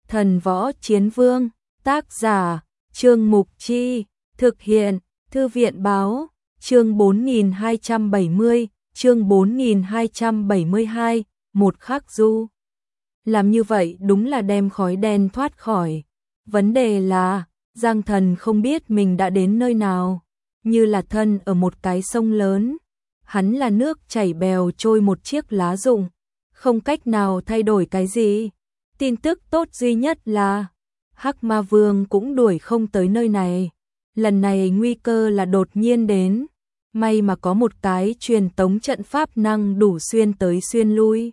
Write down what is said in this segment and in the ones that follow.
Thần Võ Chiến Vương, tác giả, Trương Mục Chi, thực hiện, Thư viện Báo, chương 4270, chương 4272, một khắc du. Làm như vậy đúng là đem khói đen thoát khỏi. Vấn đề là, Giang Thần không biết mình đã đến nơi nào, như là thân ở một cái sông lớn. Hắn là nước chảy bèo trôi một chiếc lá rụng, không cách nào thay đổi cái gì. Tin tức tốt duy nhất là Hắc Ma Vương cũng đuổi không tới nơi này. Lần này nguy cơ là đột nhiên đến, may mà có một cái truyền tống trận pháp năng đủ xuyên tới xuyên lui.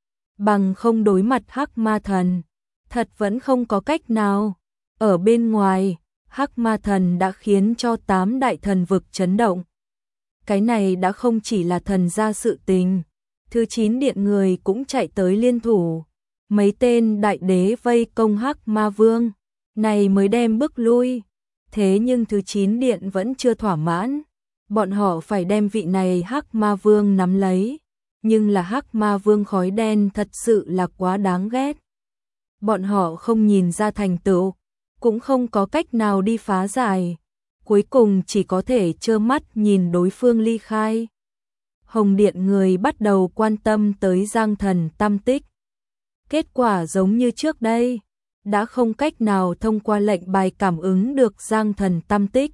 Bằng không đối mặt Hắc Ma Thần, thật vẫn không có cách nào. Ở bên ngoài, Hắc Ma Thần đã khiến cho 8 đại thần vực chấn động. Cái này đã không chỉ là thần gia sự tình, thứ 9 điện người cũng chạy tới liên thủ. Mấy tên đại đế vây công Hắc Ma Vương, này mới đem bức lui. Thế nhưng thứ 9 điện vẫn chưa thỏa mãn, bọn họ phải đem vị này Hắc Ma Vương nắm lấy. Nhưng là Hắc Ma Vương khói đen thật sự là quá đáng ghét. Bọn họ không nhìn ra thành tựu, cũng không có cách nào đi phá giải. Cuối cùng chỉ có thể trơ mắt nhìn đối phương ly khai. Hồng Điện người bắt đầu quan tâm tới Giang Thần tâm tích. Kết quả giống như trước đây, đã không cách nào thông qua lệnh bài cảm ứng được Giang Thần tâm tích.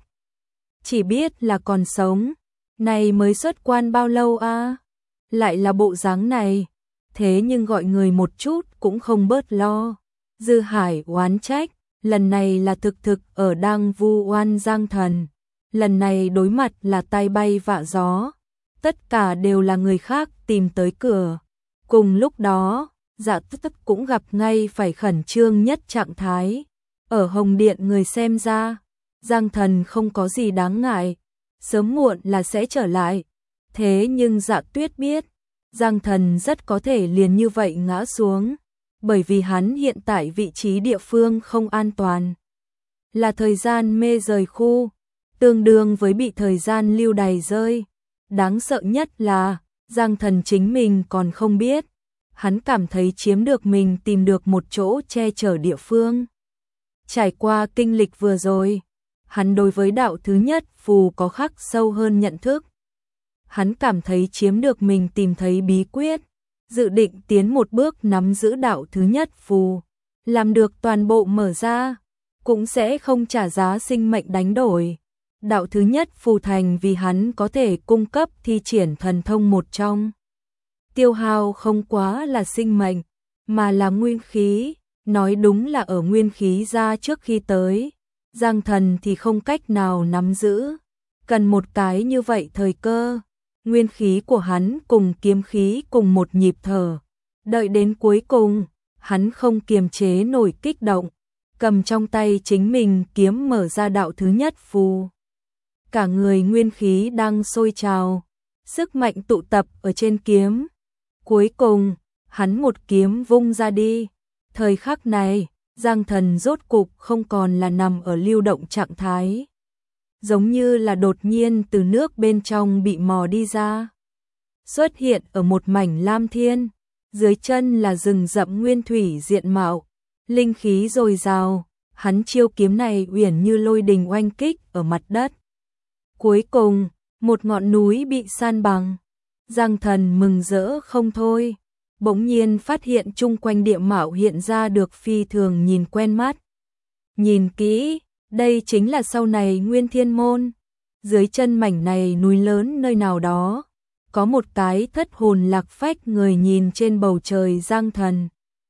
Chỉ biết là còn sống, này mới xuất quan bao lâu a? Lại là bộ dáng này, thế nhưng gọi người một chút cũng không bớt lo. Dư Hải oán trách, lần này là thực ở đang vu oan Giang Thần, lần này đối mặt là tai bay vạ gió, tất cả đều là người khác tìm tới cửa. Cùng lúc đó, Dạ Tất cũng gặp ngay phải khẩn trương nhất trạng thái. Ở Hồng Điện người xem ra, Giang Thần không có gì đáng ngại, sớm muộn là sẽ trở lại. Thế nhưng Dạ Tuyết biết, Giang Thần rất có thể liền như vậy ngã xuống, bởi vì hắn hiện tại vị trí địa phương không an toàn. Là thời gian mê rời khu, tương đương với bị thời gian lưu đày rơi. Đáng sợ nhất là, Giang Thần chính mình còn không biết. Hắn cảm thấy chiếm được mình tìm được một chỗ che chở địa phương. Trải qua kinh lịch vừa rồi, hắn đối với đạo thứ nhất phù có khắc sâu hơn nhận thức. Hắn cảm thấy chiếm được mình tìm thấy bí quyết, dự định tiến một bước nắm giữ đạo thứ nhất phù, làm được toàn bộ mở ra, cũng sẽ không trả giá sinh mệnh đánh đổi. Đạo thứ nhất phù thành vì hắn có thể cung cấp thi triển thần thông một trong. Tiêu hao không quá là sinh mệnh, mà là nguyên khí, nói đúng là ở nguyên khí ra trước khi tới. Giang Thần thì không cách nào nắm giữ, cần một cái như vậy thời cơ. Nguyên khí của hắn cùng kiếm khí cùng một nhịp thở. Đợi đến cuối cùng, hắn không kiềm chế nổi kích động, cầm trong tay chính mình kiếm mở ra đạo thứ nhất phù. Cả người nguyên khí đang sôi trào, sức mạnh tụ tập ở trên kiếm. Cuối cùng, hắn một kiếm vung ra đi. Thời khắc này, Giang Thần rốt cục không còn là nằm ở lưu động trạng thái. Giống như là đột nhiên từ nước bên trong bị mò đi ra. Xuất hiện ở một mảnh lam thiên, dưới chân là rừng rậm nguyên thủy diện mạo, linh khí dồi dào, hắn chiêu kiếm này uyển như lôi đình oanh kích ở mặt đất. Cuối cùng, một ngọn núi bị san bằng. Giang Thần mừng rỡ không thôi, bỗng nhiên phát hiện chung quanh địa mạo hiện ra được phi thường nhìn quen mắt. Nhìn kỹ, đây chính là sau này Nguyên Thiên Môn. Dưới chân mảnh này núi lớn nơi nào đó, có một cái thất hồn lạc phách người nhìn trên bầu trời Giang Thần.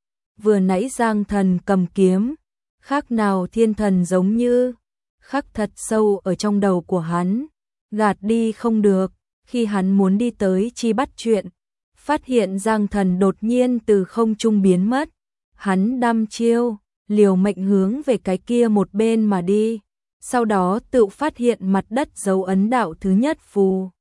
Vừa nãy Giang Thần cầm kiếm, khác nào thiên thần giống như, khắc thật sâu ở trong đầu của hắn, gạt đi không được. Khi hắn muốn đi tới chi bắt chuyện, phát hiện Giang Thần đột nhiên từ không trung biến mất. Hắn đăm chiêu, liều mệnh hướng về cái kia một bên mà đi. Sau đó tự phát hiện mặt đất dấu ấn đạo thứ nhất phù.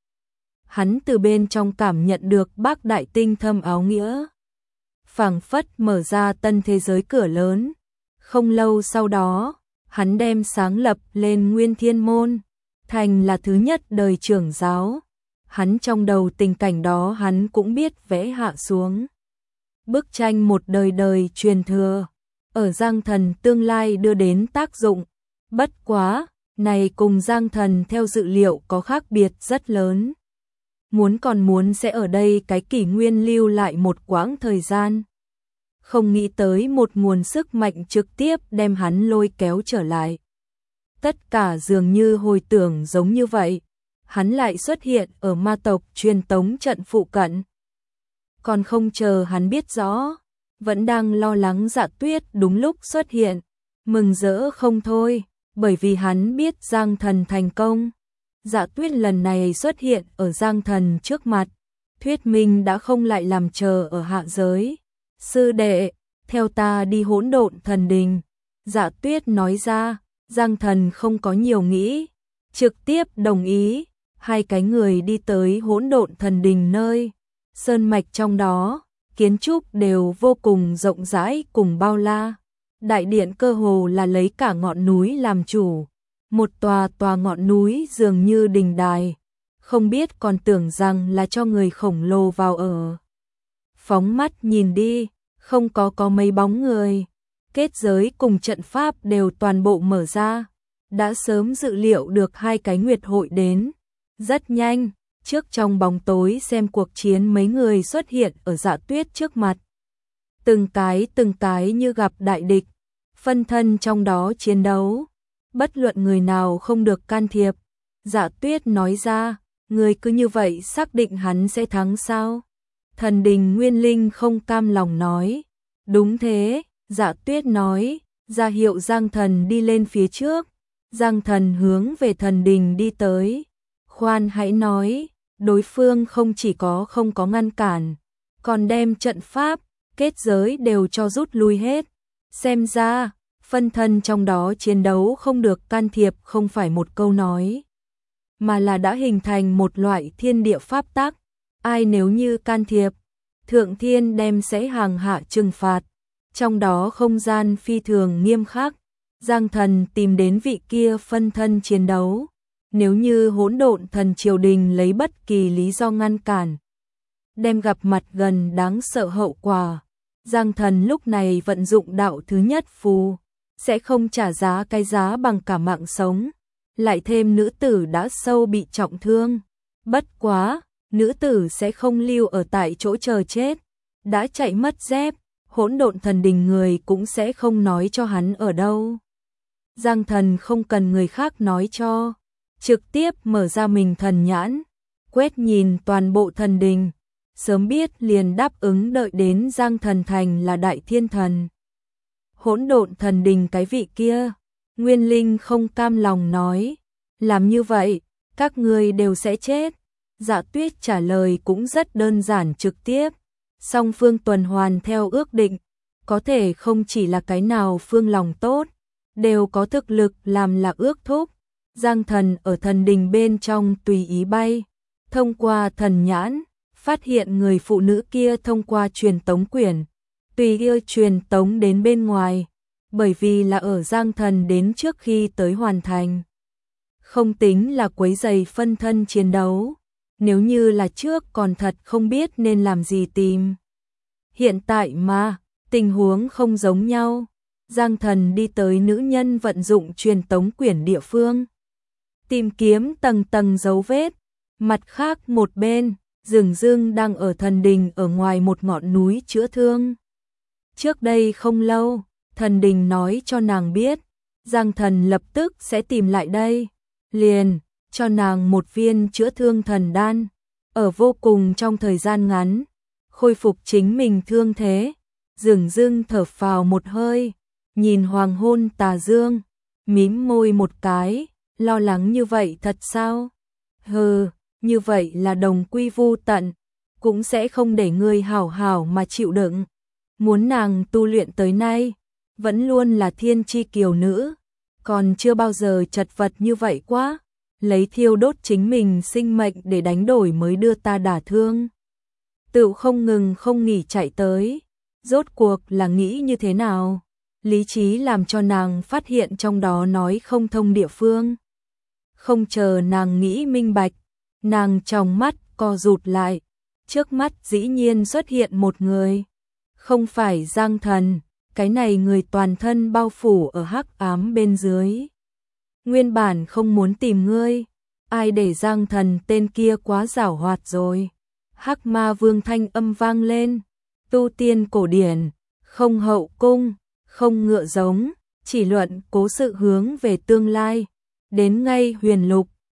Hắn từ bên trong cảm nhận được bác đại tinh thâm áo nghĩa. Phảng phất mở ra tân thế giới cửa lớn. Không lâu sau đó, hắn đem sáng lập lên Nguyên Thiên Môn, thành là thứ nhất đời trưởng giáo. Hắn trong đầu tình cảnh đó hắn cũng biết vẽ hạ xuống. Bức tranh một đời đời truyền thừa. ở Giang Thần tương lai đưa đến tác dụng. Bất quá, này cùng Giang Thần theo dự liệu có khác biệt rất lớn. Muốn sẽ ở đây cái kỷ nguyên lưu lại một quãng thời gian. Không nghĩ tới một nguồn sức mạnh trực tiếp đem hắn lôi kéo trở lại. Tất cả dường như hồi tưởng giống như vậy. Hắn lại xuất hiện ở ma tộc truyền tống trận phụ cận. Còn không chờ hắn biết rõ, vẫn đang lo lắng Dạ Tuyết đúng lúc xuất hiện, mừng rỡ không thôi, bởi vì hắn biết Giang Thần thành công. Dạ Tuyết lần này xuất hiện ở Giang Thần trước mặt, thuyết minh đã không lại làm chờ ở hạ giới. Sư đệ, theo ta đi Hỗn Độn Thần Đình. Dạ Tuyết nói ra, Giang Thần không có nhiều nghĩ, trực tiếp đồng ý. Hai cái người đi tới Hỗn Độn Thần Đình nơi sơn mạch trong đó, kiến trúc đều vô cùng rộng rãi cùng bao la. Đại điện cơ hồ là lấy cả ngọn núi làm chủ, một tòa ngọn núi dường như đình đài, không biết còn tưởng rằng là cho người khổng lồ vào ở. Phóng mắt nhìn đi, không có mấy bóng người, kết giới cùng trận pháp đều toàn bộ mở ra, đã sớm dự liệu được hai cái nguyệt hội đến. Rất nhanh, trước trong bóng tối xem cuộc chiến mấy người xuất hiện ở Dạ Tuyết trước mặt. Từng cái như gặp đại địch, phân thân trong đó chiến đấu, bất luận người nào không được can thiệp. Dạ Tuyết nói ra, người cứ như vậy xác định hắn sẽ thắng sao? Thần Đình Nguyên Linh không cam lòng nói, đúng thế. Dạ Tuyết nói, ra hiệu Giang Thần đi lên phía trước. Giang Thần hướng về Thần Đình đi tới. Khoan hãy nói, đối phương không chỉ không có ngăn cản, còn đem trận pháp, kết giới đều cho rút lui hết. Xem ra, phân thân trong đó chiến đấu không được can thiệp không phải một câu nói, mà là đã hình thành một loại thiên địa pháp tắc. Ai nếu như can thiệp, Thượng Thiên đem sẽ hàng hạ trừng phạt. Trong đó không gian phi thường nghiêm khắc. Giang Thần tìm đến vị kia phân thân chiến đấu. Nếu như Hỗn Độn Thần triều đình lấy bất kỳ lý do ngăn cản, đem gặp mặt gần đáng sợ hậu quả. Giang Thần lúc này vận dụng đạo thứ nhất phù, sẽ không trả giá cái giá bằng cả mạng sống. Lại thêm nữ tử đã sâu bị trọng thương. Bất quá, nữ tử sẽ không lưu ở tại chỗ chờ chết. Đã chạy mất dép, Hỗn Độn Thần Đình người cũng sẽ không nói cho hắn ở đâu. Giang Thần không cần người khác nói cho, trực tiếp mở ra mình thần nhãn, quét nhìn toàn bộ thần đình, sớm biết liền đáp ứng đợi đến Giang Thần thành là đại thiên thần. Hỗn Độn Thần Đình cái vị kia, Nguyên Linh không cam lòng nói, làm như vậy, các ngươi đều sẽ chết. Dạ Tuyết trả lời cũng rất đơn giản trực tiếp, song phương tuần hoàn theo ước định, có thể không chỉ là cái nào phương lòng tốt, đều có thực lực làm là ước thúc. Giang Thần ở thần đình bên trong tùy ý bay, thông qua thần nhãn, phát hiện người phụ nữ kia thông qua truyền tống quyển, tùy yêu truyền tống đến bên ngoài, bởi vì là ở Giang Thần đến trước khi tới hoàn thành. Không tính là quấy rầy phân thân chiến đấu, nếu như là trước còn thật không biết nên làm gì tìm. Hiện tại mà, tình huống không giống nhau. Giang Thần đi tới nữ nhân vận dụng truyền tống quyển địa phương, tìm kiếm tầng tầng dấu vết. Mặt khác một bên, Dường Dương đang ở thần đình ở ngoài một ngọn núi chữa thương. Trước đây không lâu, thần đình nói cho nàng biết, Giang Thần lập tức sẽ tìm lại đây, liền cho nàng một viên chữa thương thần đan, ở vô cùng trong thời gian ngắn, khôi phục chính mình thương thế. Dường Dương thở phào một hơi, nhìn hoàng hôn tà dương, mím môi một cái, lo lắng như vậy thật sao? Hừ, như vậy là đồng quy vu tận, cũng sẽ không để ngươi hảo hảo mà chịu đựng. Muốn nàng tu luyện tới nay, vẫn luôn là thiên chi kiều nữ, còn chưa bao giờ chật vật như vậy quá, lấy thiêu đốt chính mình sinh mệnh để đánh đổi mới đưa ta đả thương. Tự không ngừng không nghỉ chạy tới, rốt cuộc là nghĩ như thế nào? Lý trí làm cho nàng phát hiện trong đó nói không thông địa phương. Không chờ nàng nghĩ minh bạch, nàng trong mắt co rụt lại, trước mắt dĩ nhiên xuất hiện một người. Không phải Giang Thần, cái này người toàn thân bao phủ ở hắc ám bên dưới. Nguyên bản không muốn tìm ngươi, ai để Giang Thần tên kia quá giảo hoạt rồi. Hắc Ma Vương thanh âm vang lên, tu tiên cổ điển, không hậu cung, không ngựa giống, chỉ luận cố sự hướng về tương lai. Đến ngay huyền lục,